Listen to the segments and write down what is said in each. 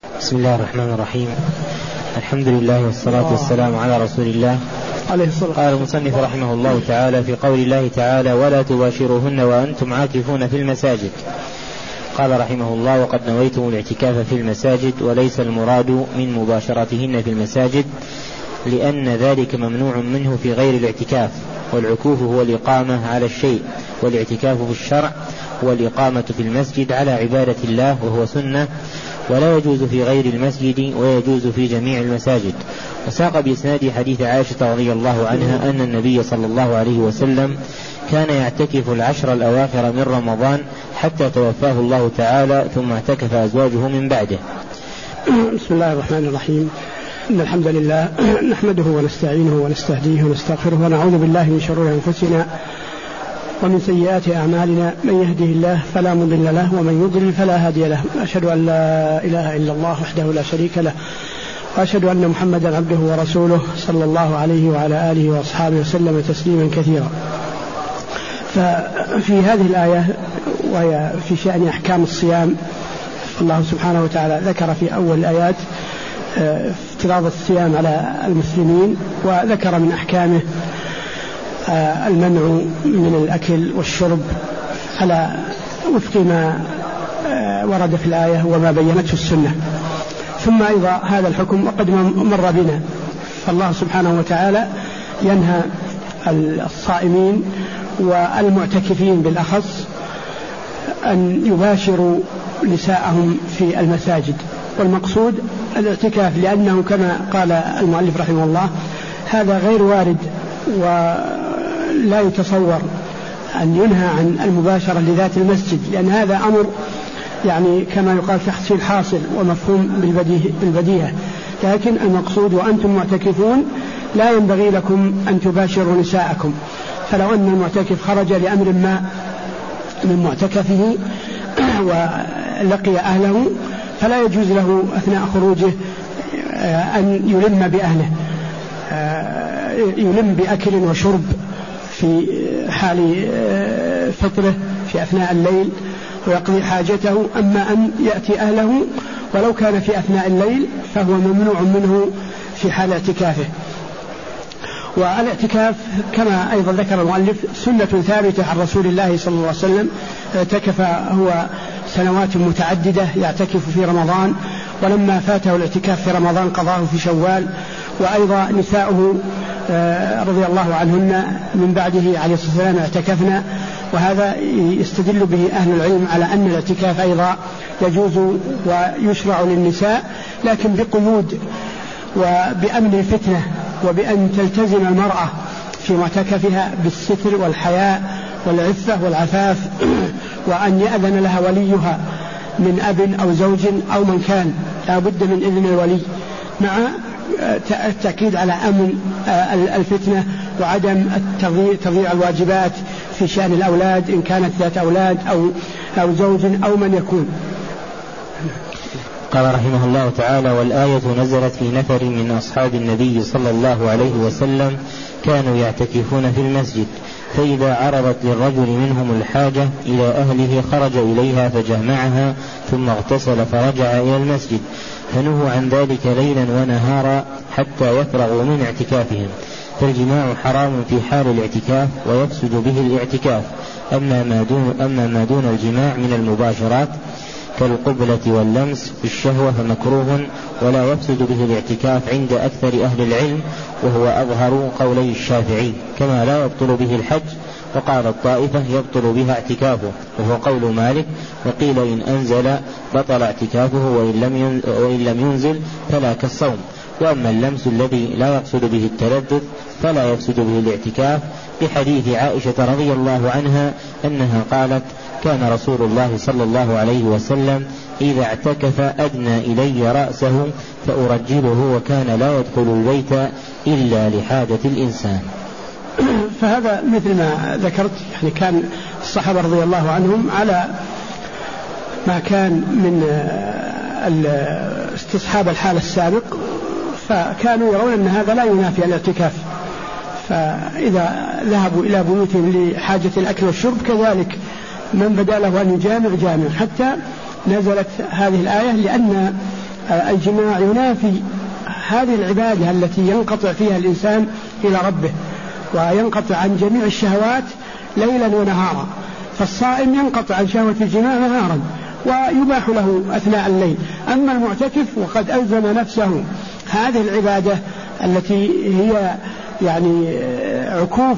بسم الله الرحمن الرحيم. الحمد لله والصلاة والسلام على رسول الله عليه الصلاة. قال المصنف رحمه الله تعالى في قول الله تعالى ولا تباشروهن وأنتم عاكفون في المساجد. قال رحمه الله وقد نويتم الاعتكاف في المساجد وليس المراد من مباشرتهن في المساجد لأن ذلك ممنوع منه في غير الاعتكاف، والعكوف هو الإقامة على الشيء، والاعتكاف في الشرع هو الإقامة في المسجد على عبادة الله وهو سنة ولا يجوز في غير المسجد ويجوز في جميع المساجد. وساق بإسناد حديث عائشة رضي الله عنها أن النبي صلى الله عليه وسلم كان يعتكف العشر الأواخر من رمضان حتى توفاه الله تعالى ثم اعتكف أزواجه من بعده. بسم الله الرحمن الرحيم. إن الحمد لله نحمده ونستعينه ونستهديه ونستغفره ونعوذ بالله من شرور أنفسنا ومن سيئات أعمالنا، من يهده الله فلا مضل له ومن يضلل فلا هادي له. أشهد أن لا إله إلا الله وحده لا شريك له، وأشهد أن محمدا عبده ورسوله صلى الله عليه وعلى آله وأصحابه وسلم تسليما كثيرا. ففي هذه الآية وهي في شأن أحكام الصيام، الله سبحانه وتعالى ذكر في أول الآيات افتراض الصيام على المسلمين، وذكر من أحكامه المنع من الأكل والشرب على وفق ما ورد في الآية وما بينته السنة. ثم أيضا هذا الحكم وقد مر بنا، فالله سبحانه وتعالى ينهى الصائمين والمعتكفين بالأخص أن يباشروا نساءهم في المساجد، والمقصود الاعتكاف، لأنه كما قال المؤلف رحمه الله هذا غير وارد ولا يتصور أن ينهى عن المباشرة لذات المسجد، لأن هذا أمر يعني كما يقال تحصيل حاصل ومفهوم بالبديهة. لكن المقصود وأنتم معتكفون لا ينبغي لكم أن تباشروا نساءكم، فلو أن المعتكف خرج لأمر ما من معتكفه ولقي أهله فلا يجوز له أثناء خروجه أن يلم بأهله، يلم بأكل وشرب في حال فطره في أثناء الليل ويقضي حاجته. أما أن يأتي أهله ولو كان في أثناء الليل فهو ممنوع منه في حال اعتكافه. والاعتكاف كما أيضا ذكر المؤلف سنة ثابتة عن رسول الله صلى الله عليه وسلم، اعتكف هو سنوات متعددة يعتكف في رمضان، ولما فاته الاعتكاف في رمضان قضاه في شوال. وأيضا نساؤه رضي الله عنهن من بعده عليه الصلاة والسلام اعتكفنا، وهذا يستدل به أهل العلم على أن الاعتكاف أيضا يجوز ويشرع للنساء، لكن بقيود وبأمن الفتنة، وبأن تلتزم المرأة في معتكفها بالستر والحياء والعفة والعفاف، وأن يأذن لها وليها من أب أو زوج أو من كان، لا بد من إذن الولي، مع التأكيد على أمن الفتنة وعدم تضييع الواجبات في شأن الأولاد إن كانت ذات أولاد أو زوج أو من يكون. قال رحمه الله تعالى والآية نزلت في نفر من أصحاب النبي صلى الله عليه وسلم كانوا يعتكفون في المسجد، فإذا عرضت للرجل منهم الحاجة إلى أهله خرج إليها فجمعها ثم اغتسل فرجع إلى المسجد، فنهوا عن ذلك ليلا ونهارا حتى يفرغوا من اعتكافهم. فالجماع حرام في حال الاعتكاف ويفسد به الاعتكاف. أما ما دون الجماع من المباشرات كالقبلة واللمس بالشهوة فمكروه ولا يفسد به الاعتكاف عند أكثر أهل العلم، وهو أظهر قولي الشافعي، كما لا يبطل به الحج، وقال الطائفة يبطل بها اعتكافه وهو قول مالك، وقيل إن أنزل بطل اعتكافه وإن لم ينزل فلا كالصوم. وأما اللمس الذي لا يقصد به التلذذ فلا يفسد به الاعتكاف، بحديث عائشة رضي الله عنها أنها قالت كان رسول الله صلى الله عليه وسلم إذا اعتكف أدنى إلي رأسه فأرجله وكان لا يدخل البيت إلا لحاجة الإنسان. فهذا مثل ما ذكرت، يعني كان الصحابة رضي الله عنهم على ما كان من استصحاب الحال السابق، فكانوا يرون أن هذا لا ينافي الاعتكاف، فإذا ذهبوا إلى بيوتهم لحاجة الأكل والشرب كذلك من بدا له أن يجامع جامع، حتى نزلت هذه الآية لأن الجماع ينافي هذه العبادة التي ينقطع فيها الإنسان إلى ربه وينقطع عن جميع الشهوات ليلا ونهارا. فالصائم ينقطع عن شهوة الجماع نهارا ويباح له أثناء الليل. أما المعتكف وقد ألزم نفسه هذه العبادة التي هي يعني عكوف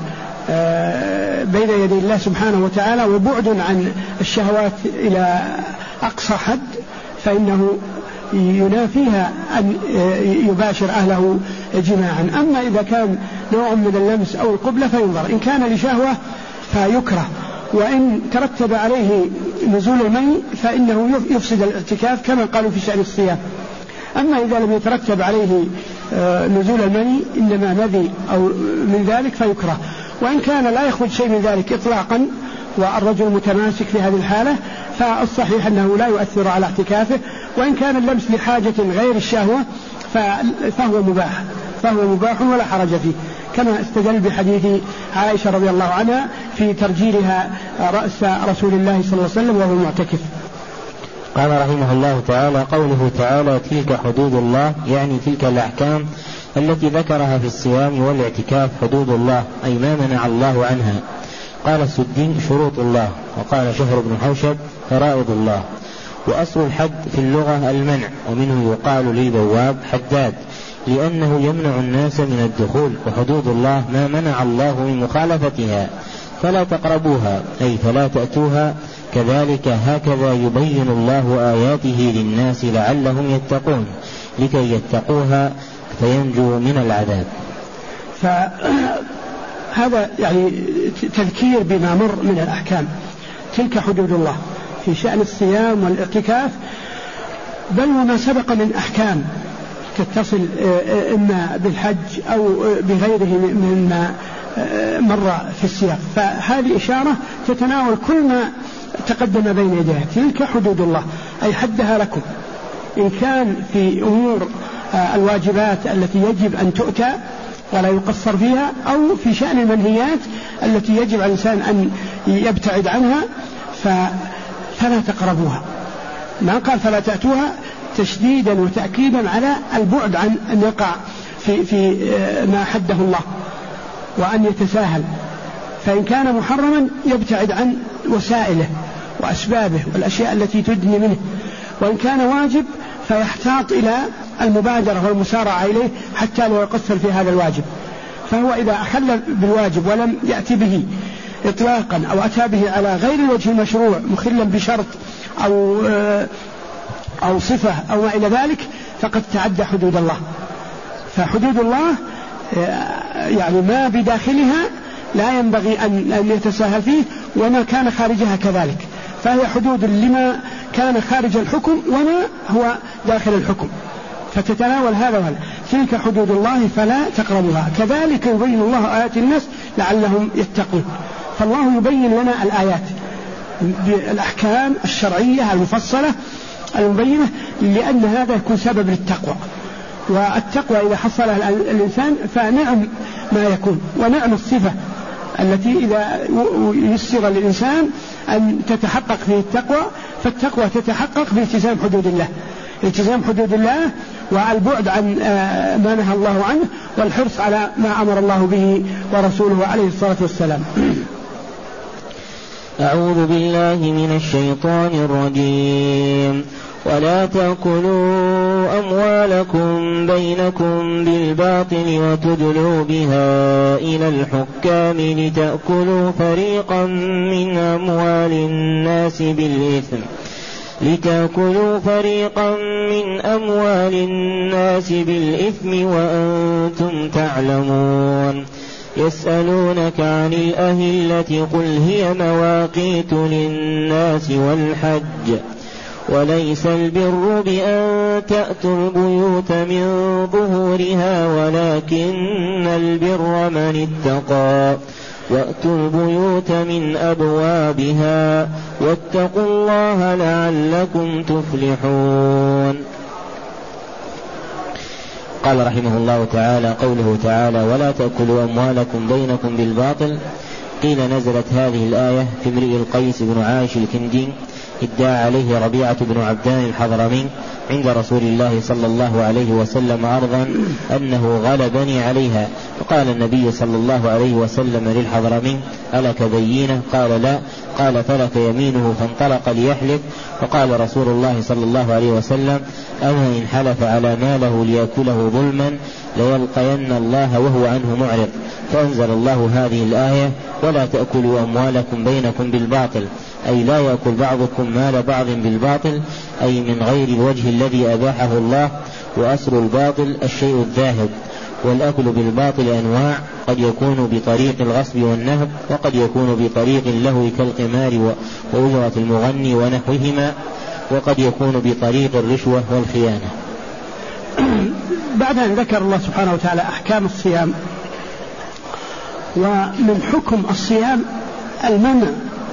بين يدي الله سبحانه وتعالى وبعد عن الشهوات إلى أقصى حد، فإنه ينافيها أن يباشر أهله جماعا. أما إذا كان نوع من اللمس أو القبلة فينظر، إن كان لشهوة فيكره، وإن ترتب عليه نزول المني فإنه يفسد الاعتكاف كما قالوا في شأن الصيام. أما إذا لم يترتب عليه نزول المني إنما مذي أو من ذلك فيكره، وإن كان لا يخرج شيء من ذلك إطلاقا والرجل متماسك في هذه الحالة فالصحيح أنه لا يؤثر على اعتكافه. وإن كان اللمس لحاجة غير الشهوة فهو مباح ولا حرج فيه، كما استدل بحديث عائشة رضي الله عنها في ترجيلها رأس رسول الله صلى الله عليه وسلم وهو معتكف. قال رحمه الله تعالى: قوله تعالى: تلك حدود الله، يعني تلك الأحكام التي ذكرها في الصيام والاعتكاف حدود الله، أي ما منع الله عنها. قال السدي: شروط الله. وقال شهر بن حوشب: فرائض الله. وأصل الحد في اللغة المنع، ومنه يقال للبواب حداد، لأنه يمنع الناس من الدخول. وحدود الله ما منع الله من مخالفتها، فلا تقربوها، أي فلا تأتوها. كذلك هكذا يبين الله آياته للناس لعلهم يتقون، لكي يتقوها فينجوا من العذاب. فهذا يعني تذكير بما مر من الأحكام. تلك حدود الله في شأن الصيام والاعتكاف، بل وما سبق من أحكام تتصل إما بالحج أو بغيره مما مر في السياق. فهذه إشارة تتناول كل ما تقدم بين يديها. تلك حدود الله أي حدها لكم، إن كان في أمور الواجبات التي يجب أن تؤتى ولا يقصر فيها، أو في شأن المنهيات التي يجب على الإنسان أن يبتعد عنها فلا تقربوها. ما قال فلا تأتوها تشديدا وتأكيدا على البعد عن أن يقع في ما حده الله وأن يتساهل. فإن كان محرما يبتعد عن وسائله وأسبابه والأشياء التي تدني منه، وإن كان واجب فيحتاط إلى المبادرة والمسارعة إليه حتى لا يقصر في هذا الواجب. فهو إذا أخل بالواجب ولم يأتي به إطلاقا أو أتى به على غير الوجه المشروع مخلا بشرط أو صفة أو ما إلى ذلك فقد تعدى حدود الله. فحدود الله يعني ما بداخلها لا ينبغي أن يتساهل فيه، وما كان خارجها كذلك. فهي حدود لما كان خارج الحكم وما هو داخل الحكم، فتتناول هذا وهذا. تلك حدود الله فلا تقربوها كذلك يبين الله آيات الناس لعلهم يتقون. فالله يبين لنا الآيات بالأحكام الشرعية المفصلة المبينة، لأن هذا يكون سبب للتقوى. والتقوى إذا حصلها الإنسان فنعم ما يكون، ونعم الصفة التي إذا يسر للإنسان أن تتحقق فيه التقوى، فالتقوى تتحقق بالتزام حدود الله، التزام حدود الله والبعد عن ما نهى الله عنه، والحرص على ما أمر الله به ورسوله عليه الصلاة والسلام. أعوذ بالله من الشيطان الرجيم. ولا تأكلوا أموالكم بينكم بالباطل وتدلوا بها إلى الحكام لتأكلوا فريقا من أموال الناس بالإثم وأنتم تعلمون. يسألونك عن الأهلة قل هي مواقيت للناس والحج، وليس البر بأن تأتوا البيوت من ظهورها ولكن البر من اتقى، وأتوا البيوت من أبوابها واتقوا الله لعلكم تفلحون. قال رحمه الله تعالى: قوله تعالى: ولا تأكلوا أموالكم بينكم بالباطل، قيل نزلت هذه الآية في امرئ القيس بن عاش الكندي ادعى عليه ربيعة بن عبدان الحضرمي عند رسول الله صلى الله عليه وسلم عرضا أنه غلبني عليها، فقال النبي صلى الله عليه وسلم للحضرمي: ألك بينة؟ قال: لا. قال: فلك يمينه. فانطلق ليحلف، فقال رسول الله صلى الله عليه وسلم: أما إن حلف على ماله ليأكله ظلما ليلقين الله وهو عنه معرض. فأنزل الله هذه الآية: ولا تأكلوا أموالكم بينكم بالباطل، أي لا يأكل بعضكم مال بعض بالباطل، أي من غير الوجه الذي أباحه الله. وأصل الباطل الشيء الذاهب، والأكل بالباطل أنواع، قد يكون بطريق الغصب والنهب، وقد يكون بطريق اللهو كالقمار وأجرة المغني ونحوهما، وقد يكون بطريق الرشوة والخيانة. بعد أن ذكر الله سبحانه وتعالى أحكام الصيام، ومن حكم الصيام المنع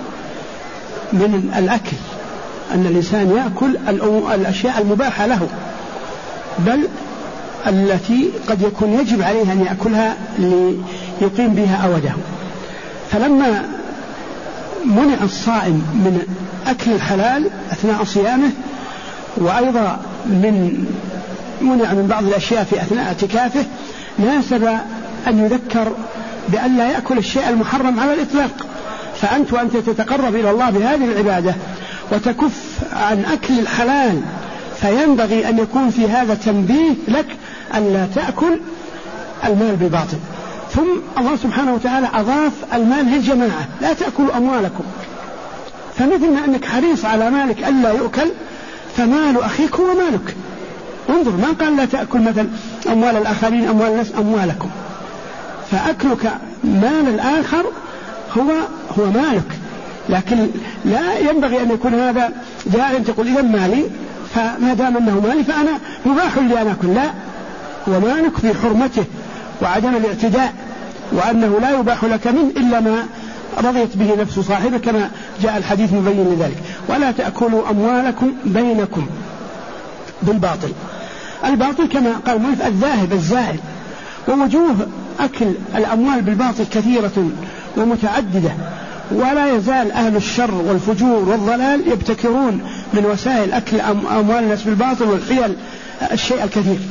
من الأكل، أن الإنسان يأكل الأشياء المباحة له، بل التي قد يكون يجب عليه أن يأكلها ليقيم بها أوده. فلما منع الصائم من أكل الحلال أثناء صيامه، وأيضا منع من بعض الأشياء في أثناء اعتكافه، ناسب أن يذكر بأن لا يأكل الشيء المحرم على الإطلاق. فأنت وأنت تتقرب إلى الله بهذه العبادة وتكف عن أكل الحلال، فينبغي أن يكون في هذا تنبيه لك أن لا تأكل المال بالباطل. ثم الله سبحانه وتعالى أضاف المال للجماعة: لا تأكلوا أموالكم. فمثل ما أنك حريص على مالك ألا يؤكل، فمال أخيك هو مالك. انظر، ما قال لا تأكل مثل أموال الآخرين، أموال الناس، أموالكم. فأكلك مال الآخر هو مالك، لكن لا ينبغي أن يكون هذا داعي تقول إذا مالي، فما دام أنه مالي فأنا مباح لي أن أكل. لا، هو مالك في حرمته وعدم الاعتداء، وأنه لا يباح لك منه إلا ما رضيت به نفس صاحبه، كما جاء الحديث مبين لذلك: ولا تأكلوا أموالكم بينكم بالباطل. الباطل كما قال المؤلف الذاهب الزائل. ووجوه أكل الأموال بالباطل كثيرة ومتعددة، ولا يزال أهل الشر والفجور والضلال يبتكرون من وسائل أكل أموال الناس بالباطل والحيل الشيء الكثير.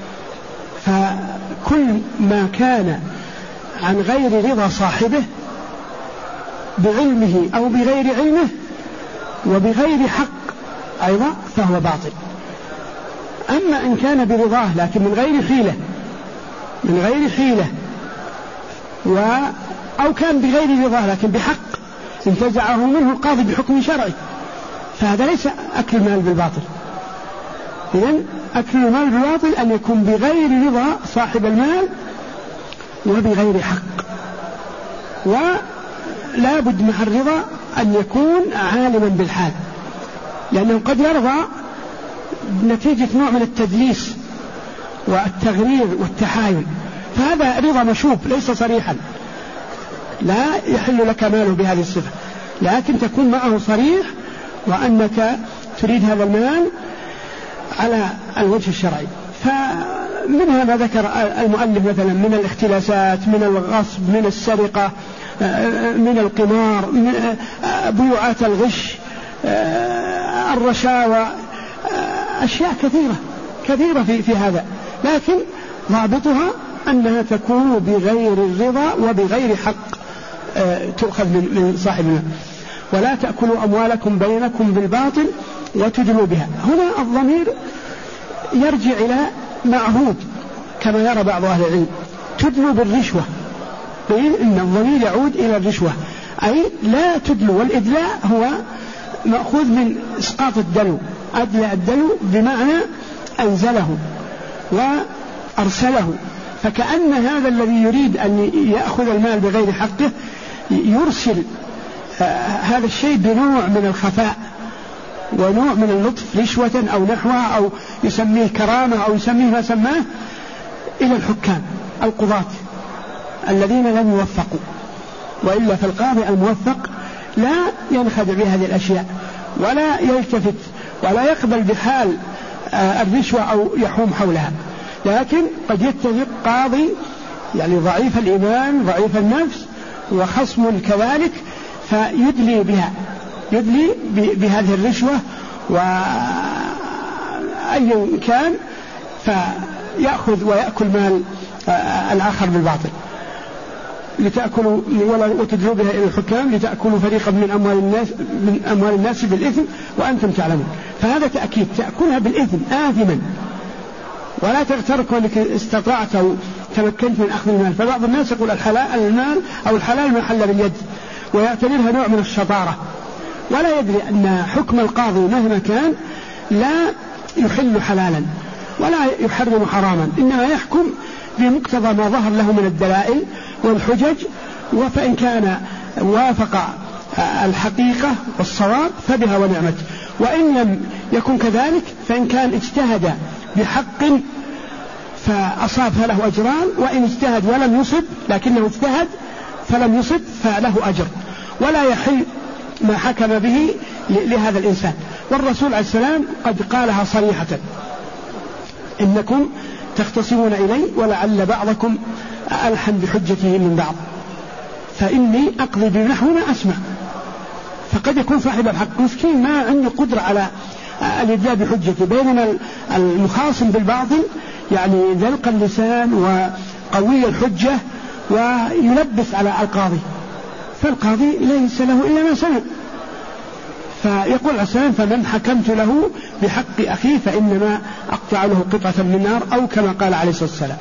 فكل ما كان عن غير رضا صاحبه بعلمه أو بغير علمه وبغير حق أيضا فهو باطل. أما إن كان برضاه لكن من غير حيلة أو كان بغير رضاه لكن بحق انتزعه منه القاضي بحكم شرعي، فهذا ليس أكل المال بالباطل. إذن أكل المال بالباطل أن يكون بغير رضا صاحب المال وبغير حق. ولا بد مع الرضا أن يكون عالما بالحال، لأنه قد يرضى نتيجة نوع من التدليس والتغرير والتحايل، فهذا رضا مشوب ليس صريحا، لا يحل لك ماله بهذه الصفة، لكن تكون معه صريح وأنك تريد هذا المال على الوجه الشرعي. فمنها ما ذكر المؤلف مثلا من الاختلاسات، من الغصب، من السرقة، من القمار، من بيوعات الغش، الرشاوى، أشياء كثيرة في هذا، لكن ضابطها أنها تكون بغير الرضا وبغير حق تؤخذ من صاحبها. ولا تأكلوا أموالكم بينكم بالباطل وتدلوا بها. هنا الضمير يرجع إلى معهود كما يرى بعض أهل العلم، تدلوا بالرشوة، إن الضمير يعود إلى الرشوة، أي لا تدلوا. والإدلاء هو مأخوذ من إسقاط الدلو، أدلى الدلو بمعنى أنزله وأرسله. فكأن هذا الذي يريد أن يأخذ المال بغير حقه يرسل هذا الشيء بنوع من الخفاء ونوع من اللطف، رشوة أو نحوها، أو يسميه كرامة أو يسميه ما سماه، إلى الحكام القضاة الذين لم يوفقوا. وإلا فالقاضي الموفق لا ينخدع بهذه الأشياء ولا يلتفت ولا يقبل بحال الرشوة أو يحوم حولها. لكن قد يتفق قاضي يعني ضعيف الإيمان ضعيف النفس وخصم كذلك، فيدلي بها، يدلي بهذه الرشوة أي كان فيأخذ ويأكل مال الآخر بالباطل. لتأكلوا وتدلوا بها إلى الحكام لتأكلوا فريقا من أموال الناس بالإثم وأنتم تعلمون. فهذا تأكيد تأكلها بالإثم آثما، ولا تغترك أنك استطعت أو تمكنت من أخذ المال. فبعض الناس يقول الحلال المال أو الحلال ما حل باليد ويعتبرها نوع من الشطارة، ولا يدري أن حكم القاضي مهما كان لا يحل حلالا ولا يحرم حراما، إنما يحكم بمقتضى ما ظهر له من الدلائل والحجج، فإن كان وافق الحقيقة والصواب فبها ونعمت، وإن لم يكن كذلك فإن كان اجتهد بحق فأصاب فله أجران، وإن اجتهد ولم يصب لكنه اجتهد فلم يصب فله أجر، ولا يحل ما حكم به لهذا الإنسان. والرسول عليه السلام قد قالها صريحة: إنكم تختصمون إلي ولعل بعضكم ألحن بحجته من بعض، فإني أقضي بنحو ما أسمع. فقد يكون صاحب الحق مسكين ما عنده قدرة على الإدلاء بحجته، بينما المخاصم بالباطل يعني ذلق اللسان وقوي الحجة ويلبس على القاضي، فالقاضي ليس له إلا ما سمع. فيقول عسان: فمن حكمت له بحق أخيه فإنما أقطع له قطعة من نار، أو كما قال عليه الصلاة والسلام.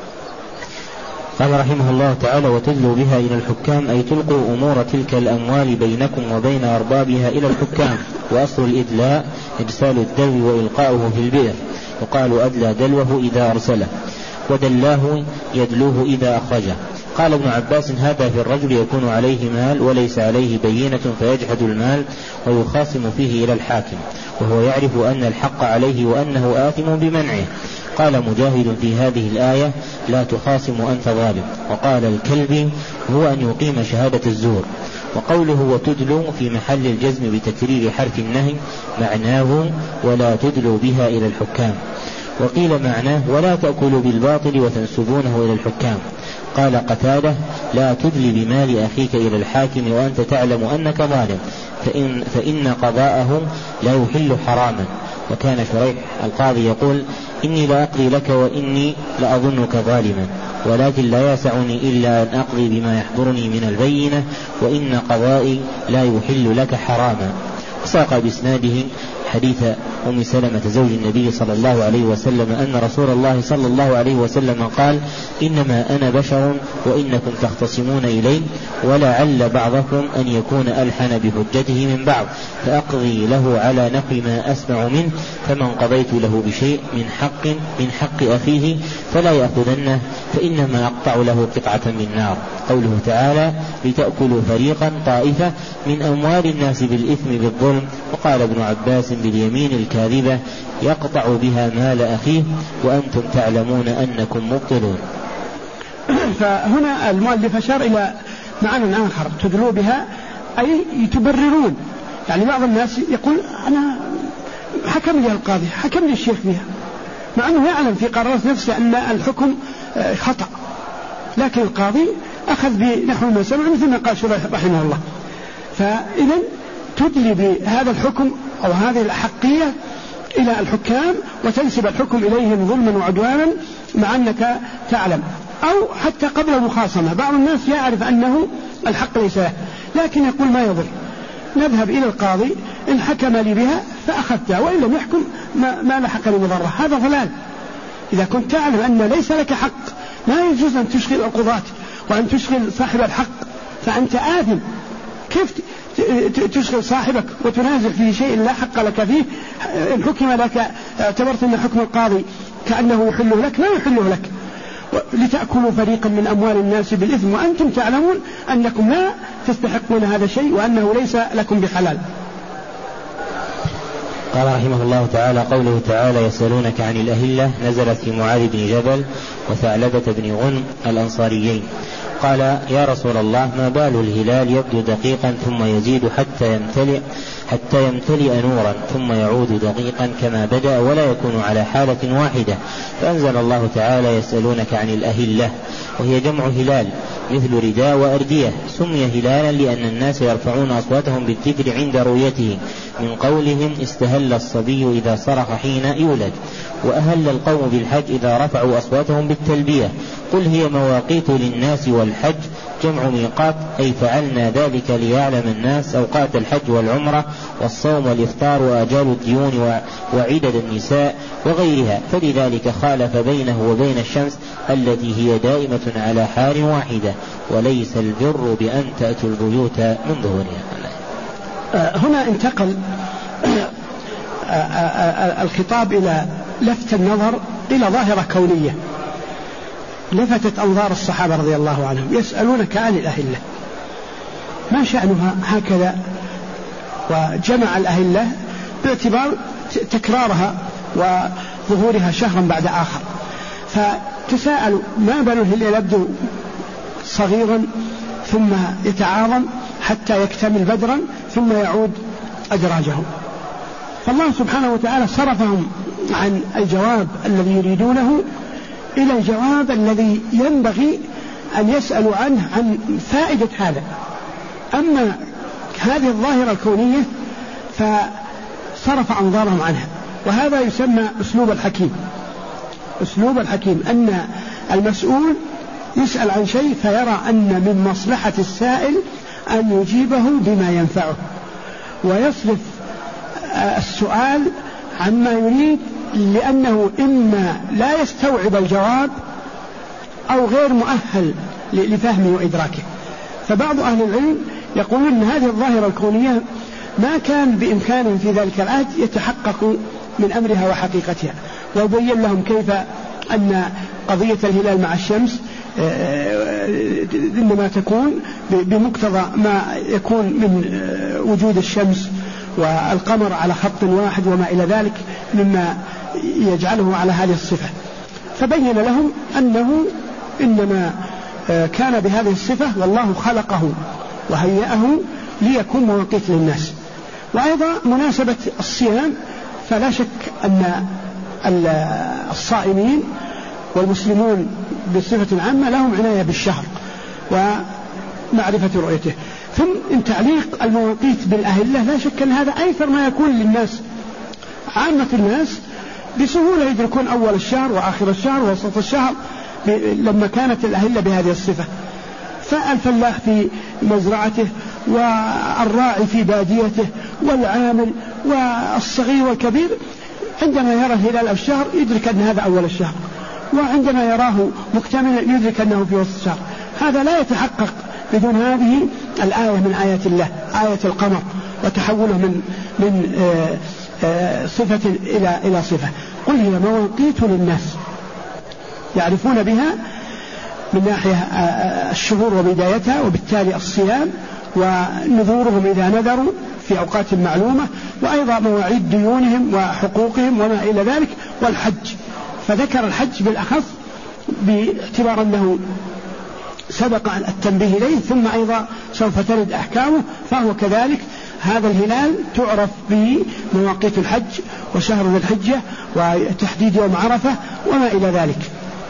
قال رحمه الله تعالى: وتدلوا بها إلى الحكام أي تلقوا أمور تلك الأموال بينكم وبين أربابها إلى الحكام. وأصل الإدلاء إرسال الدلو وإلقاؤه في البئر، وقالوا أدلى دلوه إذا أرسله، ودلاه يدلوه إذا أخرجه. قال ابن عباس: هذا في الرجل يكون عليه مال وليس عليه بينة فيجحد المال ويخاصم فيه إلى الحاكم وهو يعرف أن الحق عليه وأنه آثم بمنعه. قال مجاهد في هذه الآية: لا تخاصم وأنت ظالم. وقال الكلبي: هو أن يقيم شهادة الزور. وقوله وتدلوا في محل الجزم بتكرير حرف النهي معناه ولا تدلوا بها إلى الحكام. وقيل معناه ولا تأكلوا بالباطل وتنسبونه إلى الحكام. قال قتادة: لا تدلي بمال أخيك إلى الحاكم وأنت تعلم أنك ظالم، فإن قضاءه لا يحل حراما. وكان شريح القاضي يقول: إني لا أقضي لك وإني لأظنك ظالما، ولكن لا يسعني إلا أن أقضي بما يحضرني من البينة، وإن قضائي لا يحل لك حراما. ساق بإسناده حديث أم سلمة زوج النبي صلى الله عليه وسلم أن رسول الله صلى الله عليه وسلم قال: إنما أنا بشر وإنكم تختصمون إلي، ولعل بعضكم أن يكون ألحن بحجته من بعض، فأقضي له على نحو ما أسمع منه، فمن قضيت له بشيء من حق أخيه فلا يأخذنه، فإنما أقطع له قطعة من نار. قوله تعالى: لتأكلوا فريقا طائفة من أموال الناس بالإثم بالظلم. وقال ابن عباس: باليمين الكاذبة يقطع بها مال أخيه وأنتم تعلمون أنكم مبطلون. فهنا المؤلف أشار إلى معنى آخر: تدلوا بها أي تبررون. يعني بعض الناس يقول: أنا حكم لي القاضي، حكم لي الشيخ بها، مع أنه يعلم في قرارات نفسه أن الحكم خطأ، لكن القاضي أخذ بنحو ما سمع مثل ما قال شريح رحمه الله. فإذا تدلي بهذا الحكم أو هذه الحقية إلى الحكام وتنسب الحكم إليهم ظلما وعدوانا مع أنك تعلم، أو حتى قبل المخاصمة بعض الناس يعرف أنه الحق ليس له، لكن يقول ما يضر، نذهب إلى القاضي إن حكم لي بها فأخذتها، وإن لم يحكم ما لحق لي مضرة. هذا ضلال. إذا كنت تعلم أن ليس لك حق ما يجوز أن تشغل القضاة وأن تشغل صاحب الحق، فأنت آثم. كيف تشغل صاحبك وتنازع في شيء لا حق لك فيه؟ إن حكم لك اعتبرت أن حكم القاضي كأنه يحله لك، ما يحله لك. لتأكلوا فريقا من أموال الناس بالإثم وأنتم تعلمون أنكم لا تستحقون هذا الشيء وأنه ليس لكم بحلال. قال رحمه الله تعالى: قوله تعالى: يسألونك عن الأهلة، نزلت في معاذ بن جبل وثعلبة بن غنم الأنصاريين. قال: يا رسول الله، ما بال الهلال يبدو دقيقا ثم يزيد حتى يمتلئ نورا ثم يعود دقيقا كما بدأ ولا يكون على حالة واحدة؟ فأنزل الله تعالى: يسألونك عن الأهلة، وهي جمع هلال مثل رداء وأردية. سمي هلالا لأن الناس يرفعون أصواتهم بالذكر عند رؤيته، من قولهم: استهل الصبي إذا صرخ حين يولد. وأهل القوم بالحج إذا رفعوا أصواتهم بالتلبية. قل هي مواقيت للناس والحج جمع ميقات، أي فعلنا ذلك ليعلم الناس أوقات الحج والعمرة والصوم والإفطار وآجال الديون وعدد النساء وغيرها، فلذلك خالف بينه وبين الشمس التي هي دائمة على حال واحدة. وليس البر بأن تأتوا البيوت من ظهورها. هنا انتقل الخطاب إلى لفت النظر إلى ظاهرة كونية لفتت أنظار الصحابة رضي الله عنهم. يسألونك عن الأهلة، ما شأنها هكذا؟ وجمع الأهلة باعتبار تكرارها وظهورها شهرا بعد آخر، فتساءل: ما بال الهلال يبدو صغيرا ثم يتعاظم حتى يكتمل بدرا ثم يعود أدراجه؟ فالله سبحانه وتعالى صرفهم عن الجواب الذي يريدونه إلى الجواب الذي ينبغي أن يسألوا عنه عن فائدة هذا. أما هذه الظاهرة الكونية فصرف أنظارهم عنها، وهذا يسمى أسلوب الحكيم. أسلوب الحكيم أن المسؤول يسأل عن شيء فيرى أن من مصلحة السائل أن يجيبه بما ينفعه، ويصرف السؤال عما يريد، لأنه إما لا يستوعب الجواب أو غير مؤهل لفهمه وإدراكه. فبعض أهل العلم يقولون أن هذه الظاهرة الكونية ما كان بإمكانهم في ذلك العهد يتحققوا من أمرها وحقيقتها، ويبين لهم كيف أن قضية الهلال مع الشمس إنما تكون بمقتضى ما يكون من وجود الشمس والقمر على خط واحد وما إلى ذلك مما يجعله على هذه الصفة. فبين لهم أنه إنما كان بهذه الصفة والله خلقه وهيئه ليكون مواقيت للناس. وأيضا مناسبة الصيام، فلا شك أن الصائمين والمسلمون بصفة عامة لهم عناية بالشهر ومعرفة رؤيته. ثم إن تعليق المواقيت بالأهلة لا شك أن هذا أيسر ما يكون للناس. عامة الناس بسهولة يدركون أول الشهر وآخر الشهر ووسط الشهر لما كانت الأهلة بهذه الصفة. فالفلاح في مزرعته والراعي في باديته والعامل والصغير والكبير عندما يرى هلال الشهر يدرك أن هذا أول الشهر، وعندما يراه مكتملا يدرك أنه في وسط الشهر. هذا لا يتحقق بدون هذه الآية من آيات الله، آية القمر، وتحوله من صفة إلى صفة. قل هي مواقيت للناس يعرفون بها من ناحية الشهور وبدايتها، وبالتالي الصيام ونذورهم إذا نذروا في أوقات معلومة، وأيضا مواعيد ديونهم وحقوقهم وما إلى ذلك، والحج. فذكر الحج بالأخص باعتبار أنه سبق التنبيه إليه، ثم أيضا سوف ترد أحكامه. فهو كذلك هذا الهلال تعرف به مواقيت الحج وشهر ذي الحجة وتحديد يوم عرفة وما إلى ذلك.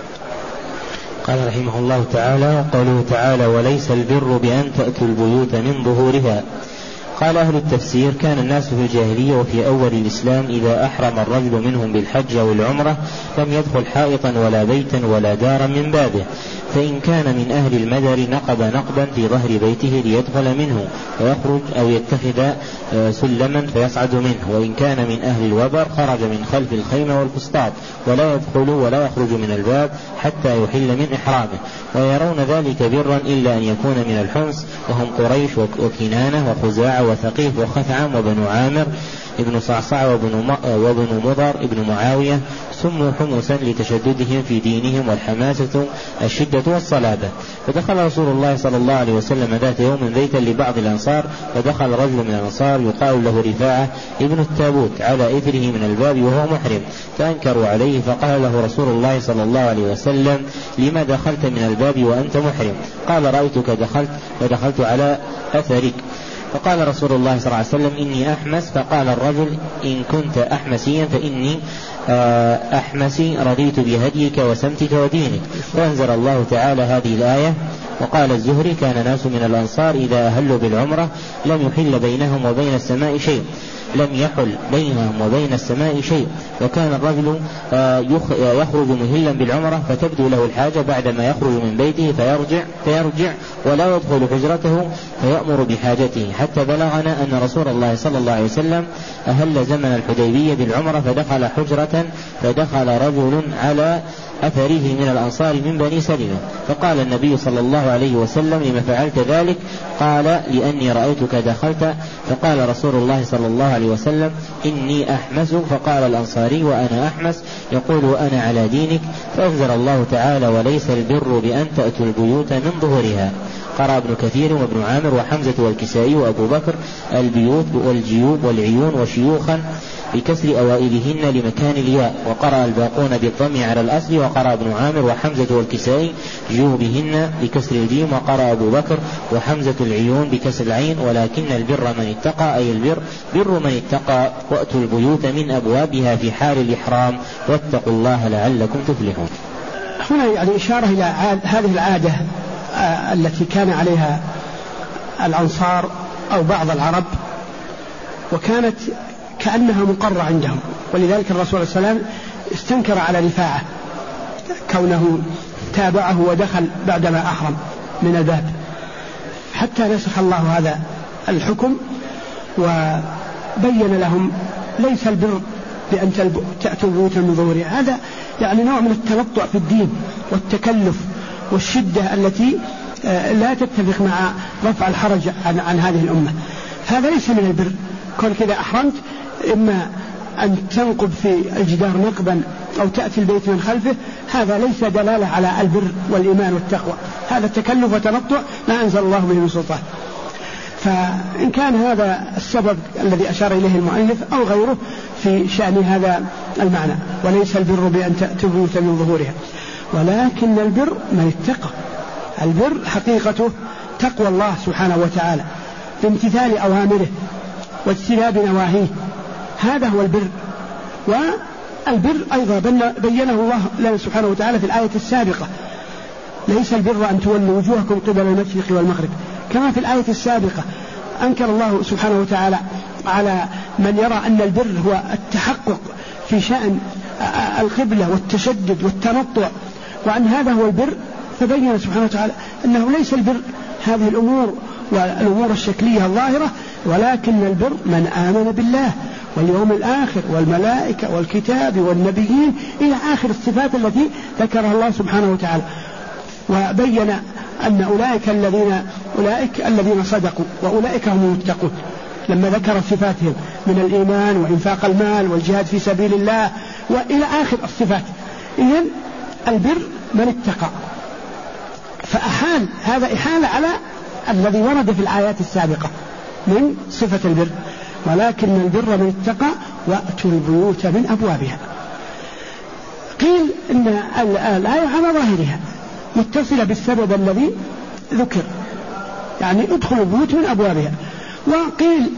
قال رحمه الله تعالى: قوله تعالى: وليس البر بأن تأتوا البيوت من ظهورها. قال أهل التفسير: كان الناس في الجاهلية وفي أول الإسلام إذا أحرم الرجل منهم بالحج أو العمرة لم يدخل حائطا ولا بيتا ولا دارا من بابه، فإن كان من أهل المدر نقب نقبا في ظهر بيته ليدخل منه ويخرج أو يتخذ سلما فيصعد منه، وإن كان من أهل الوبر خرج من خلف الخيمة والفسطاط ولا يدخل ولا يخرج من الباب حتى يحل من إحرامه، ويرون ذلك برا إلا أن يكون من الحمص، وهم قريش وكنانة وخزاعة وثقيف وخثعم وبنو عامر ابن صعصع وابن مضر ابن معاوية سموا حمصا لتشددهم في دينهم والحماسة الشدة والصلابة. فدخل رسول الله صلى الله عليه وسلم ذات يوم بيتا لبعض الأنصار، فدخل رجل من الأنصار يقال له رفاعة ابن التابوت على إثره من الباب وهو محرم، فأنكروا عليه، فقال له رسول الله صلى الله عليه وسلم: لما دخلت من الباب وأنت محرم؟ قال: رأيتك دخلت فدخلت على أثرك. فقال رسول الله صلى الله عليه وسلم: إني أحمس. فقال الرجل: إن كنت أحمسيا فإني أحمسي، رضيت بهديك وسمتك ودينك. وأنزل الله تعالى هذه الآية. وقال الزهري: كان ناس من الأنصار إذا أهلوا بالعمرة لم يحل بينهم وبين السماء شيء، لم يحل بينهم وبين السماء شيء، وكان الرجل يخرج مهلا بالعمرة فتبدو له الحاجة بعدما يخرج من بيته فيرجع ولا يدخل حجرته فيأمر بحاجته، حتى بلغنا أن رسول الله صلى الله عليه وسلم أهل زمن الحديبية بالعمرة فدخل حجرة فدخل رجل على أثره من الأنصار من بني سلمة، فقال النبي صلى الله عليه وسلم: لما فعلت ذلك؟ قال: لأني رأيتك دخلت. فقال رسول الله صلى الله عليه وسلم: إني أحمس. فقال الأنصاري: وأنا أحمس، يقول: وأنا على دينك. فأنزل الله تعالى: وليس البر بأن تأتوا البيوت من ظهورها. قرأ ابن كثير وابن عامر وحمزة والكسائي وأبو بكر: البيوت والجيوب والعيون وشيوخا بكسر أوائلهن لمكان الياء، وقرأ الباقون بالضم على الأصل. وقرأ ابن عامر وحمزة والكسائي جيوبهن بكسر الجيم، وقرأ أبو بكر وحمزة العيون بكسر العين. ولكن البر من اتقى، أي البر بر من اتقى، وأتوا البيوت من أبوابها في حال الإحرام، واتقوا الله لعلكم تفلحون. هنا يعني إشارة إلى هذه العادة التي كان عليها الأنصار أو بعض العرب، وكانت كأنها مقرة عندهم، ولذلك الرسول صلى الله عليه وسلم استنكر على رفاعة كونه تابعه ودخل بعدما أحرم من الباب، حتى نسخ الله هذا الحكم وبين لهم: ليس البر بأن تأتوا بيوتا من ظهورها. هذا يعني نوع من التنطع في الدين والتكلف والشدة التي لا تتفق مع رفع الحرج عن هذه الأمة. هذا ليس من البر. كون كذا أحرمت، إما أن تنقب في الجدار نقبا أو تأتي البيت من خلفه، هذا ليس دلالة على البر والإيمان والتقوى، هذا تكلف وتنطع ما أنزل الله به من سلطان. فإن كان هذا السبب الذي أشار إليه المؤلف أو غيره في شأن هذا المعنى: وليس البر بأن تأتوا بيوتا من ظهورها، ولكن البر من اتقى. البر حقيقته تقوى الله سبحانه وتعالى بامتثال أوامره واجتناب نواهيه، هذا هو البر. والبر أيضا بينه الله لنا سبحانه وتعالى في الآية السابقة: ليس البر أن تولوا وجوهكم قبل المشرق والمغرب. كما في الآية السابقة أنكر الله سبحانه وتعالى على من يرى أن البر هو التحقق في شأن القبلة والتشدد والتنطع، وأن هذا هو البر، فبين سبحانه وتعالى أنه ليس البر هذه الأمور والأمور الشكلية الظاهرة، ولكن البر من آمن بالله واليوم الآخر والملائكة والكتاب والنبيين إلى آخر الصفات التي ذكرها الله سبحانه وتعالى. وبين أن أولئك الذين صدقوا وأولئك هم المتقون، لما ذكر صفاتهم من الإيمان وإنفاق المال والجهاد في سبيل الله وإلى آخر الصفات. إذن البر من اتقى، فأحال هذا إحالة على الذي ورد في الآيات السابقة من صفة البر: ولكن البر من اتقى وأتوا البيوت من أبوابها. قيل إن الآية على ظاهرها متصلة بالسبب الذي ذكر، يعني ادخلوا البيوت من أبوابها. وقيل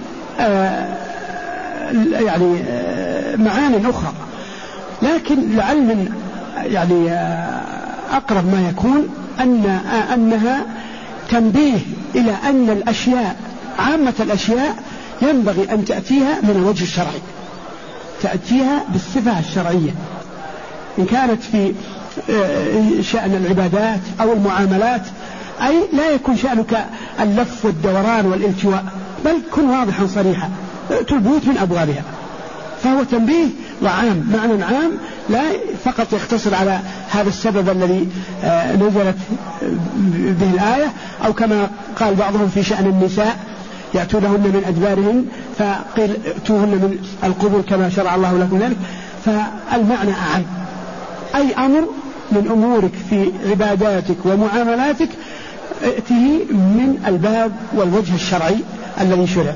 يعني معاني أخرى، لكن لعل من يعني أقرب ما يكون أنها تنبيه إلى أن الأشياء عامة الأشياء ينبغي أن تأتيها من الوجه الشرعي، تأتيها بالصفة الشرعية، إن كانت في شأن العبادات أو المعاملات، أي لا يكون شأنك اللف والدوران والالتواء، بل كن واضحا صريحا: ائتوا البيوت من أبوابها. فهو تنبيه وعام، معنى عام لا فقط يقتصر على هذا السبب الذي نزلت به الآية، أو كما قال بعضهم في شأن النساء: يأتونهن من أدبارهن، فقيل ائتوهن من القبور كما شرع الله لكم ذلك. فالمعنى أعم، أي أمر من أمورك في عباداتك ومعاملاتك ائته من الباب والوجه الشرعي الذي شرع.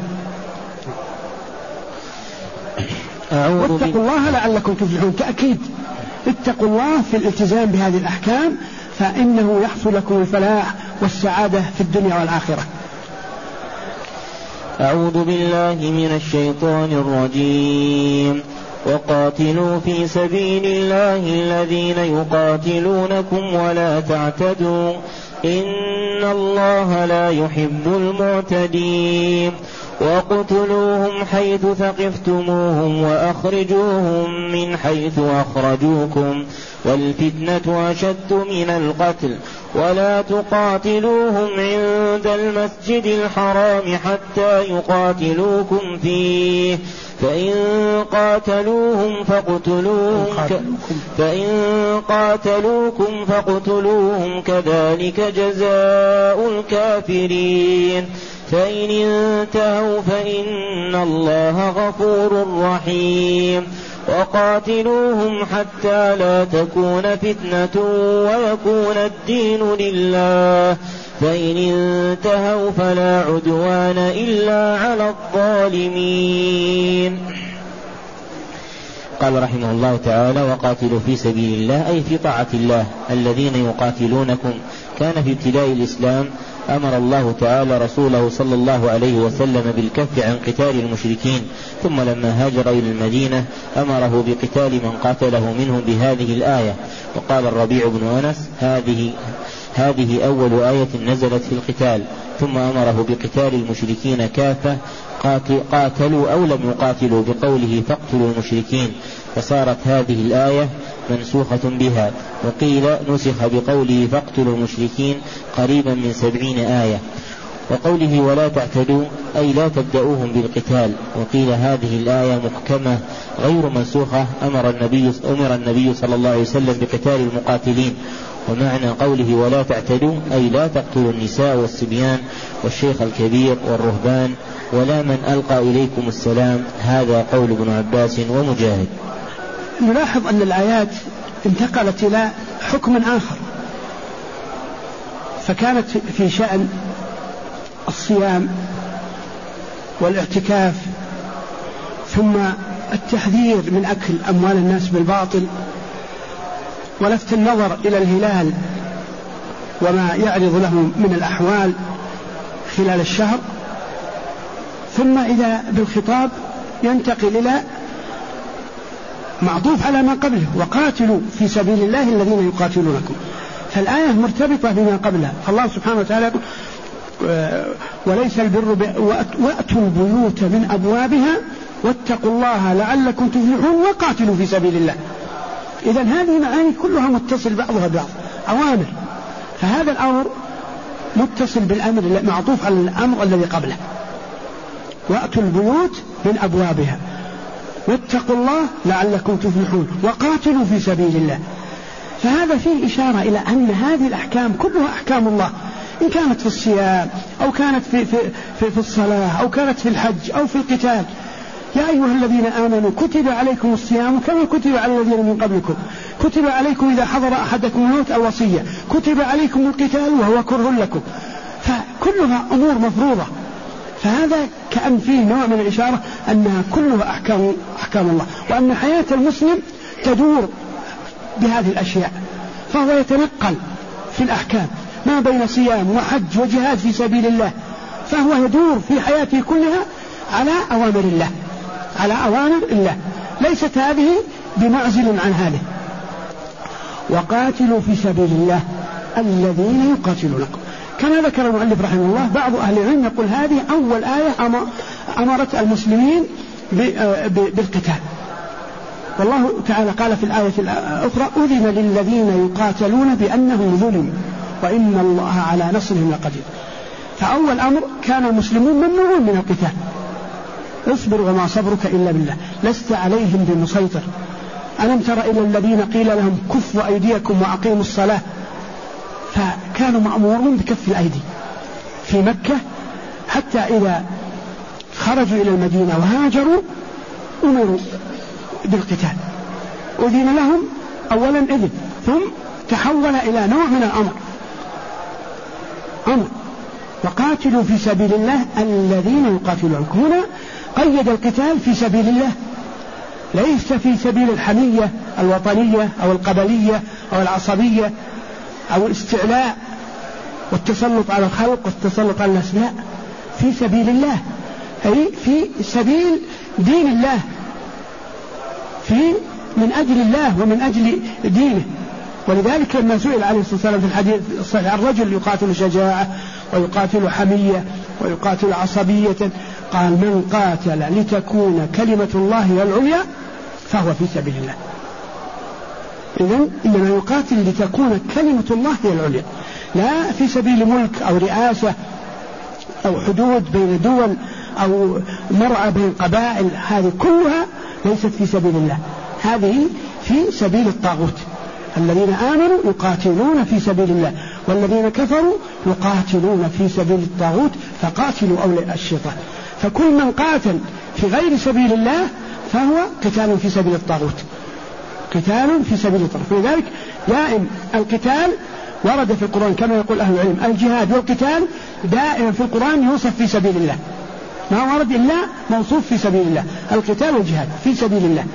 واتقوا الله لعلكم تفلحون، تأكيد اتقوا الله في الالتزام بهذه الأحكام فإنه يحصل لكم الفلاح والسعادة في الدنيا والآخرة. أعوذ بالله من الشيطان الرجيم. وقاتلوا في سبيل الله الذين يقاتلونكم ولا تعتدوا إن الله لا يحب المعتدين. وقتلوهم حيث ثقفتموهم وأخرجوهم من حيث أخرجوكم والفتنة أشد من القتل ولا تقاتلوهم عند المسجد الحرام حتى يقاتلوكم فيه فإن قاتلوكم فاقتلوهم كذلك جزاء الكافرين فإن انتهوا فإن الله غفور رحيم. وقاتلوهم حتى لا تكون فتنة ويكون الدين لله فإن انتهوا فلا عدوان إلا على الظالمين. قال رحمه الله تعالى: وقاتلوا في سبيل الله أي في طاعة الله الذين يقاتلونكم. كان في ابتداء الإسلام أمر الله تعالى رسوله صلى الله عليه وسلم بالكف عن قتال المشركين، ثم لما هاجر إلى المدينة أمره بقتال من قاتله منهم بهذه الآية. وقال الربيع بن أنس: هذه أول آية نزلت في القتال، ثم أمره بقتال المشركين كافة قاتلوا أو لم يقاتلوا بقوله فاقتلوا المشركين، فصارت هذه الآية منسوخة بها. وقيل نسخ بقوله فاقتلوا المشركين قريبا من 70 آية. وقوله ولا تعتدوا أي لا تبدأوهم بالقتال. وقيل هذه الآية محكمة غير منسوخة، أمر النبي صلى الله عليه وسلم بقتال المقاتلين. ومعنى قوله ولا تعتدوا أي لا تقتلوا النساء والصبيان والشيخ الكبير والرهبان ولا من ألقى إليكم السلام. هذا قول ابن عباس ومجاهد. نلاحظ أن الآيات انتقلت إلى حكم آخر، فكانت في شأن الصيام والاعتكاف، ثم التحذير من أكل أموال الناس بالباطل، ولفت النظر إلى الهلال وما يعرض له من الأحوال خلال الشهر، ثم إذا بالخطاب ينتقل إلى معطوف على ما قبله: وقاتلوا في سبيل الله الذين يقاتلونكم. فالآية مرتبطة بما قبلها. الله سبحانه وتعالى وليس البر وأتوا البيوت من أبوابها واتقوا الله لعلكم تفلحون وقاتلوا في سبيل الله. إذن هذه معاني كلها متصل بعضها بعض، أوامر، فهذا الأمر متصل بالأمر معطوف على الأمر الذي قبله: وأتوا البيوت من أبوابها واتقوا الله لعلكم تفلحون وقاتلوا في سبيل الله. فهذا فيه إشارة إلى أن هذه الأحكام كلها أحكام الله، إن كانت في الصيام أو كانت في الصلاة أو كانت في الحج أو في القتال. يا أيها الذين آمنوا كتب عليكم الصيام كما كتب على الذين من قبلكم، كتب عليكم إذا حضر أحدكم الموت الوصية، كتب عليكم القتال وهو كره لكم. فكلها أمور مفروضة، فهذا كأن فيه نوع من الإشارة أنها كلها أحكام الله، وأن حياة المسلم تدور بهذه الأشياء، فهو يتنقل في الأحكام ما بين صيام وحج وجهاد في سبيل الله، فهو يدور في حياته كلها على أوامر الله، على أوامر الله، ليست هذه بمعزل عن هذه. وقاتلوا في سبيل الله الذين يقاتلونكم. كما ذكر المؤلف رحمه الله، بعض أهل العلم يقول هذه أول آية أمرت المسلمين بالقتال. والله تعالى قال في الآية الأخرى: أذن للذين يقاتلون بأنهم ظلموا وإن الله على نصرهم لقدير. فأول أمر كان المسلمون ممنوعون من القتال. اصبر وما صبرك إلا بالله لست عليهم بمسيطر. ألم تر إلى الذين قيل لهم كفوا أيديكم وأقيموا الصلاة؟ فكانوا مأمورون بكف الأيدي في مكة، حتى إذا خرجوا إلى المدينة وهاجروا أمروا بالقتال. أذن لهم أولا إذن، ثم تحول إلى نوع من الأمر، أمر وقاتلوا في سبيل الله الذين يقاتلونكم. هنا قيد القتال في سبيل الله، ليس في سبيل الحمية الوطنية أو القبلية أو العصبية أو الاستعلاء والتسلط على الخلق والتسلط على الناس، لا، في سبيل الله، أي في سبيل دين الله، من أجل الله ومن أجل دينه. ولذلك لما سئل عليه الصلاة والسلام في الحديث الصحيح الرجل يقاتل شجاعة ويقاتل حمية ويقاتل عصبية، قال من قاتل لتكون كلمة الله هي العليا فهو في سبيل الله. إذن إنما يقاتل لتكون كلمة الله هي العليا، لا في سبيل ملك أو رئاسة أو حدود بين دول أو مرعى بين قبائل، هذه كلها ليست في سبيل الله، هذه في سبيل الطاغوت. الذين آمنوا يقاتلون في سبيل الله والذين كفروا يقاتلون في سبيل الطاغوت فقاتلوا أولياء الشيطان. فكل من قاتل في غير سبيل الله فهو قتال في سبيل الطاغوت، قتال في سبيل الطاغوت. لذلك دائم القتال ورد في القرآن كما يقول أهل العلم، الجهاد والقتال دائما في القرآن يوصف في سبيل الله، ما ورد إلا موصوف في سبيل الله، القتال والجهاد في سبيل الله.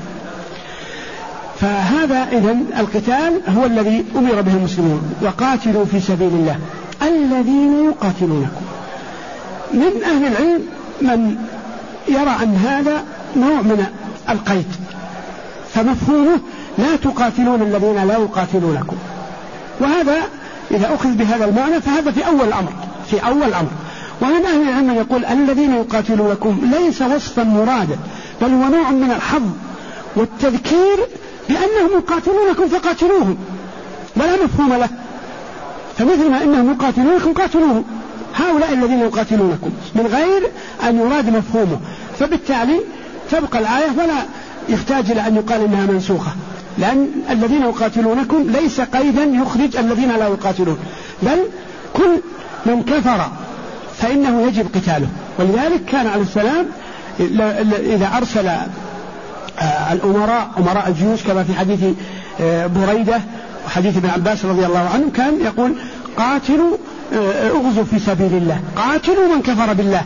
فهذا إذن القتال هو الذي أمر به المسلمون، وقاتلوا في سبيل الله الذين يقاتلونكم. من أهل العلم من يرى أن هذا نوع من القيد، فمفهومه لا تقاتلون الذين لا يقاتلونكم، وهذا إذا أخذ بهذا المعنى فهذا في أول الأمر، في أول الأمر. ومن أهل العلم يقول الذين يقاتلونكم ليس وصفا مرادا، بل هو نوع من الحظ والتذكير بأنهم يقاتلونكم فقاتلوهم، ولا مفهوم له. فمثل ما إنهم يقاتلونكم قاتلوهم، هؤلاء الذين يقاتلونكم، من غير أن يراد مفهومه، فبالتالي تبقى الآية ولا يحتاج إلى أن يقال إنها منسوخة، لأن الذين يقاتلونكم ليس قيدا يخرج الذين لا يقاتلون، بل كل من كفر فإنه يجب قتاله. ولذلك كان عليه السلام إذا أرسل الأمراء أمراء الجيوش كما في حديث بريدة وحديث ابن عباس رضي الله عنه، كان يقول قاتلوا اغزوا في سبيل الله، قاتلوا من كفر بالله.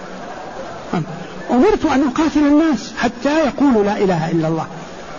أمرت أن أقاتل الناس حتى يقولوا لا إله إلا الله.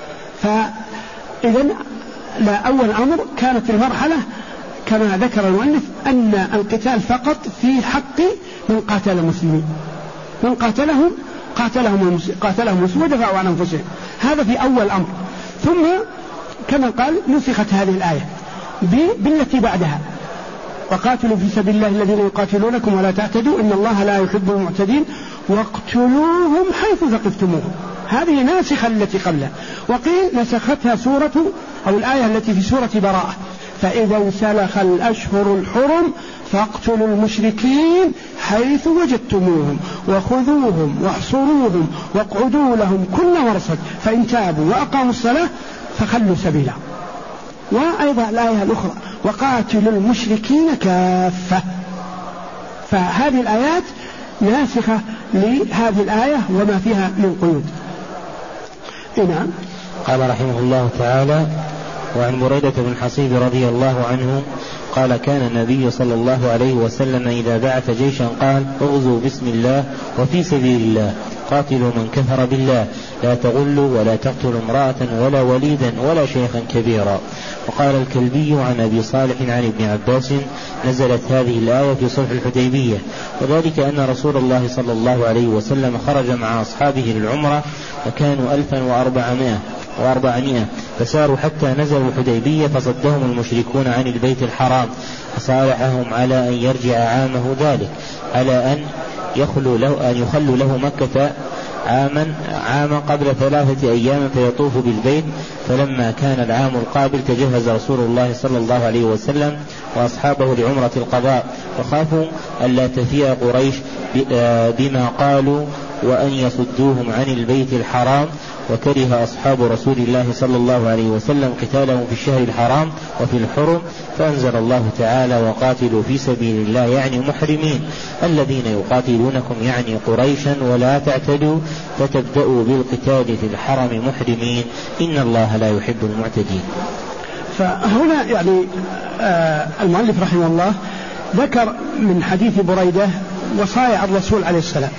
فإذن لا، أول أمر كانت المرحلة كما ذكر المؤلف أن القتال فقط في حق من قاتل المسلمين، من قاتلهم المسلمين ودفعوا عن أنفسهم، هذا في أول الأمر. ثم كما قال نسخت هذه الآية بالتي بعدها، وقاتلوا في سبيل الله الذين يقاتلونكم ولا تعتدوا إن الله لا يحب المعتدين واقتلوهم حيث ثقفتموهم. هذه ناسخة التي قبلها، وقيل نسختها سورة أو الآية التي في سورة براءة، فإذا انسلخ الأشهر الحرم فاقتلوا المشركين حيث وجدتموهم وخذوهم واحصروهم واقعدوا لهم كل مرصد فإن تابوا وأقاموا الصلاة فخلوا سبيلهم. وأيضا الآية الأخرى وقاتلوا المشركين كافة. فهذه الآيات ناسخة لهذه الآية وما فيها من قيود. نعم. قال رحمه الله تعالى: وعن بريدة بن حصيب رضي الله عنه قال: كان النبي صلى الله عليه وسلم إذا بعث جيشا قال: اغزوا بسم الله وفي سبيل الله، قاتلوا من كفر بالله، لا تغلوا ولا تقتلوا امرأة ولا وليدا ولا شيخا كبيرا. وقال الكلبي عن أبي صالح عن ابن عباس: نزلت هذه الآية في صلح الحديبية، وذلك أن رسول الله صلى الله عليه وسلم خرج مع أصحابه للعمرة وكانوا 1400 فساروا حتى نزلوا الحديبية فصدهم المشركون عن البيت الحرام، فصالحهم على أن يرجع عامه ذلك، على أن يخلوا له مكة عاما قبل 3 أيام فيطوف بالبيت. فلما كان العام القابل تجهز رسول الله صلى الله عليه وسلم وأصحابه لعمرة القضاء، وخافوا ألا تفيء قريش بما قالوا وأن يصدوهم عن البيت الحرام، وكره أصحاب رسول الله صلى الله عليه وسلم قتالهم في الشهر الحرام وفي الحرم، فأنزل الله تعالى: وقاتلوا في سبيل الله، يعني محرمين، الذين يقاتلونكم يعني قريشا، ولا تعتدوا فتبدأوا بالقتال في الحرم محرمين، إن الله لا يحب المعتدين. فهنا يعني المؤلف رحمه الله ذكر من حديث بريدة وصايا الرسول عليه السلام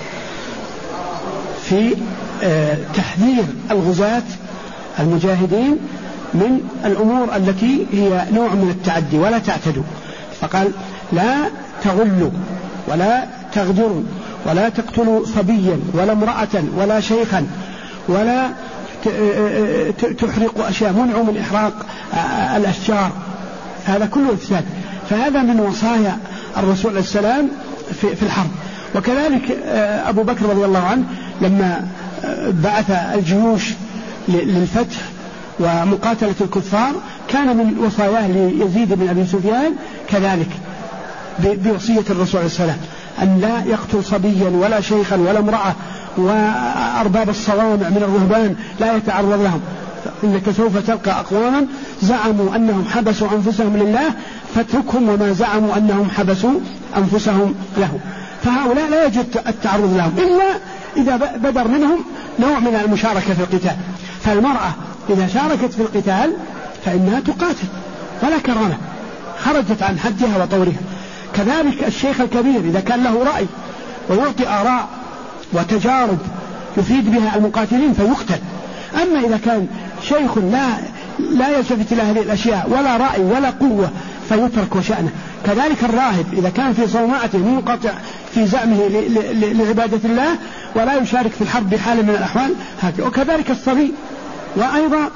في تحذير الغزاة المجاهدين من الأمور التي هي نوع من التعدي، ولا تعتدوا. فقال: لا تغلوا ولا تغدروا ولا تقتلوا صبيا ولا امرأة ولا شيخا ولا تحرقوا أشياء، منعوا من إحراق الأشجار، هذا كله إفساد. فهذا من وصايا الرسول عليه السلام في الحرب. وكذلك أبو بكر رضي الله عنه لما بعث الجيوش للفتح ومقاتلة الكفار كان من وصاياه ليزيد بن أبي سفيان كذلك بوصية الرسول عليه السلام أن لا يقتل صبيا ولا شيخا ولا امرأة، وأرباب الصوامع من الرهبان لا يتعرض لهم، إنك سوف تلقى أقواما زعموا أنهم حبسوا أنفسهم لله فاتركهم وما زعموا أنهم حبسوا أنفسهم له. فهؤلاء لا يجوز التعرض لهم إلا إذا بدر منهم نوع من المشاركة في القتال. فالمرأة إذا شاركت في القتال فإنها تقاتل ولا كرامة، خرجت عن حدها وطورها. كذلك الشيخ الكبير إذا كان له رأي ويعطي آراء وتجارب يفيد بها المقاتلين فيقتل. أما إذا كان شيخ لا يلتفت إلى هذه الأشياء ولا رأي ولا قوة فيترك وشأنه. كذلك الراهب إذا كان في صومعته منقطع في زعمه لعبادة الله ولا يشارك في الحرب بحال من الأحوال هكذا. وكذلك الصبي، وأيضا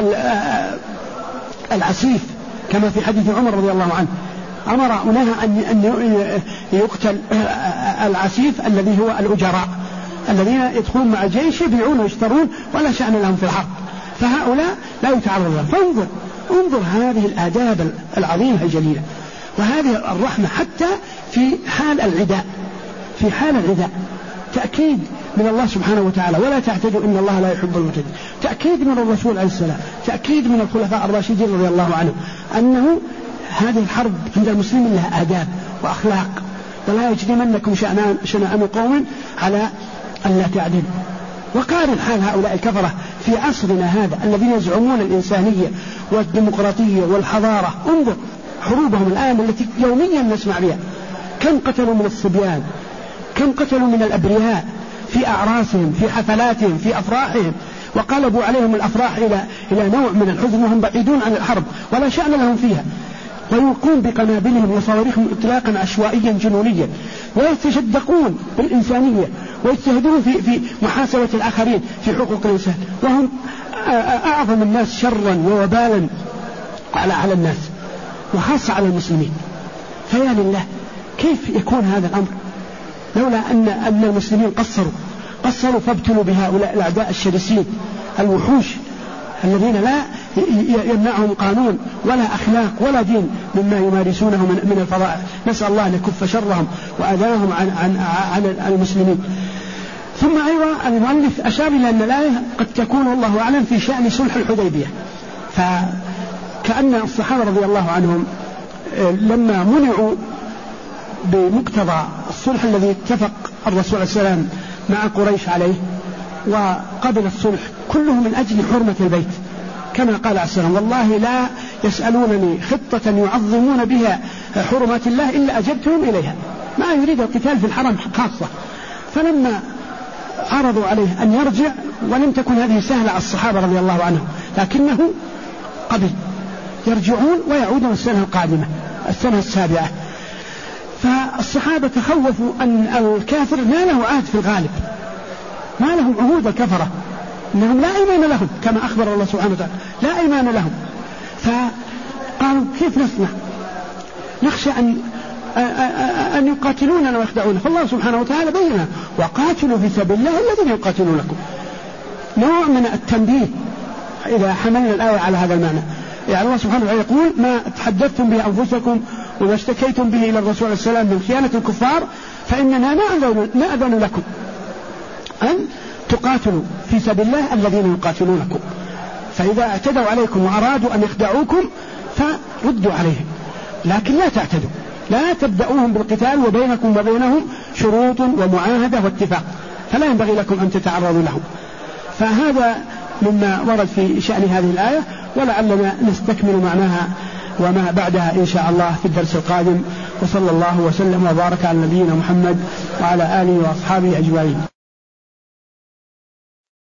العسيف كما في حديث عمر رضي الله عنه أمر ونهى أن يقتل العسيف الذي هو الأجراء الذين يدخلون مع الجيش يبيعون ويشترون ولا شأن لهم في الحرب، فهؤلاء لا يتعرض لهم. فانظر هذه الآداب العظيمة الجليلة وهذه الرحمة حتى في حال العداء، في حال العداء تأكيد من الله سبحانه وتعالى: ولا تعتدوا إن الله لا يحب المعتدين. تأكيد من الرسول عليه السلام، تأكيد من الخلفاء الراشدين رضي الله عنهم أنه هذه الحرب عند المسلمين لها آداب وأخلاق، ولا يجرمنكم شنآن قوم على أن لا تعدلوا. وقارن حال هؤلاء الكفرة في عصرنا هذا الذين يزعمون الإنسانية والديمقراطية والحضارة. انظر حروبهم الآن التي يوميا نسمع بها، كم قتلوا من الصبيان، كم قتلوا من الأبرياء في أعراسهم، في حفلاتهم، في أفراحهم، وقلبوا عليهم الأفراح إلى نوع من الحزن وهم بعيدون عن الحرب ولا شأن لهم فيها، ويلقون بقنابلهم وصواريخهم إطلاقا عشوائيا جنونيا، ويتشدقون بالإنسانية ويجتهدون في محاسبة الآخرين في حقوق الإنسان، وهم أعظم الناس شرا ووبالا على الناس وخاصة على المسلمين. فيا لله كيف يكون هذا الأمر لولا أن المسلمين قصروا فابتلوا بهؤلاء الأعداء الشرسين الوحوش الذين لا يمنعهم قانون ولا أخلاق ولا دين مما يمارسونه من الفضائح. نسأل الله أن يكف شرهم وأذاهم عن المسلمين. ثم أيضا المؤلف أشار إلى أن الآية قد تكون الله أعلم في شأن صلح الحديبية، فكأن الصحابة رضي الله عنهم لما منعوا بمقتضى الصلح الذي اتفق الرسول عليه السلام مع قريش عليه وقبل الصلح كله من أجل حرمة البيت، كما قال عليه السلام: والله لا يسألونني خطة يعظمون بها حرمات الله إلا أجبتهم إليها. ما يريد القتال في الحرم خاصة. فلما عرضوا عليه أن يرجع، ولم تكن هذه سهلة على الصحابة رضي الله عنهم، لكنه قبل يرجعون ويعودون السنة القادمة السنة السابعة. فالصحابة تخوفوا أن الكافر ما له عهد في الغالب، ما لهم عهود الكفرة، إنهم لا إيمان لهم كما أخبر الله سبحانه وتعالى، لا إيمان لهم. فقالوا كيف نصنع؟ نخشى أن يقاتلوننا ويخدعونا. فالله سبحانه وتعالى بينا: وقاتلوا في سبيل الله الذين يقاتلونكم. نوع من التنبيه إذا حملنا الآية على هذا المعنى. يعني الله سبحانه وتعالى يقول: ما تحدثتم به أنفسكم وما اشتكيتم به إلى الرسول عليه السلام من خيانة الكفار فإننا نأذن لكم أن تقاتلوا في سبيل الله الذين يقاتلونكم، فإذا اعتدوا عليكم وأرادوا أن يخدعوكم فردوا عليهم، لكن لا تعتدوا، لا تبدأوهم بالقتال وبينكم وبينهم شروط ومعاهدة واتفاق، فلا ينبغي لكم أن تتعرضوا لهم. فهذا مما ورد في شأن هذه الآية، ولعلنا نستكمل معناها وما بعدها إن شاء الله في الدرس القادم. وصلى الله وسلم وبارك على نبينا محمد وعلى آله وأصحابه أجمعين.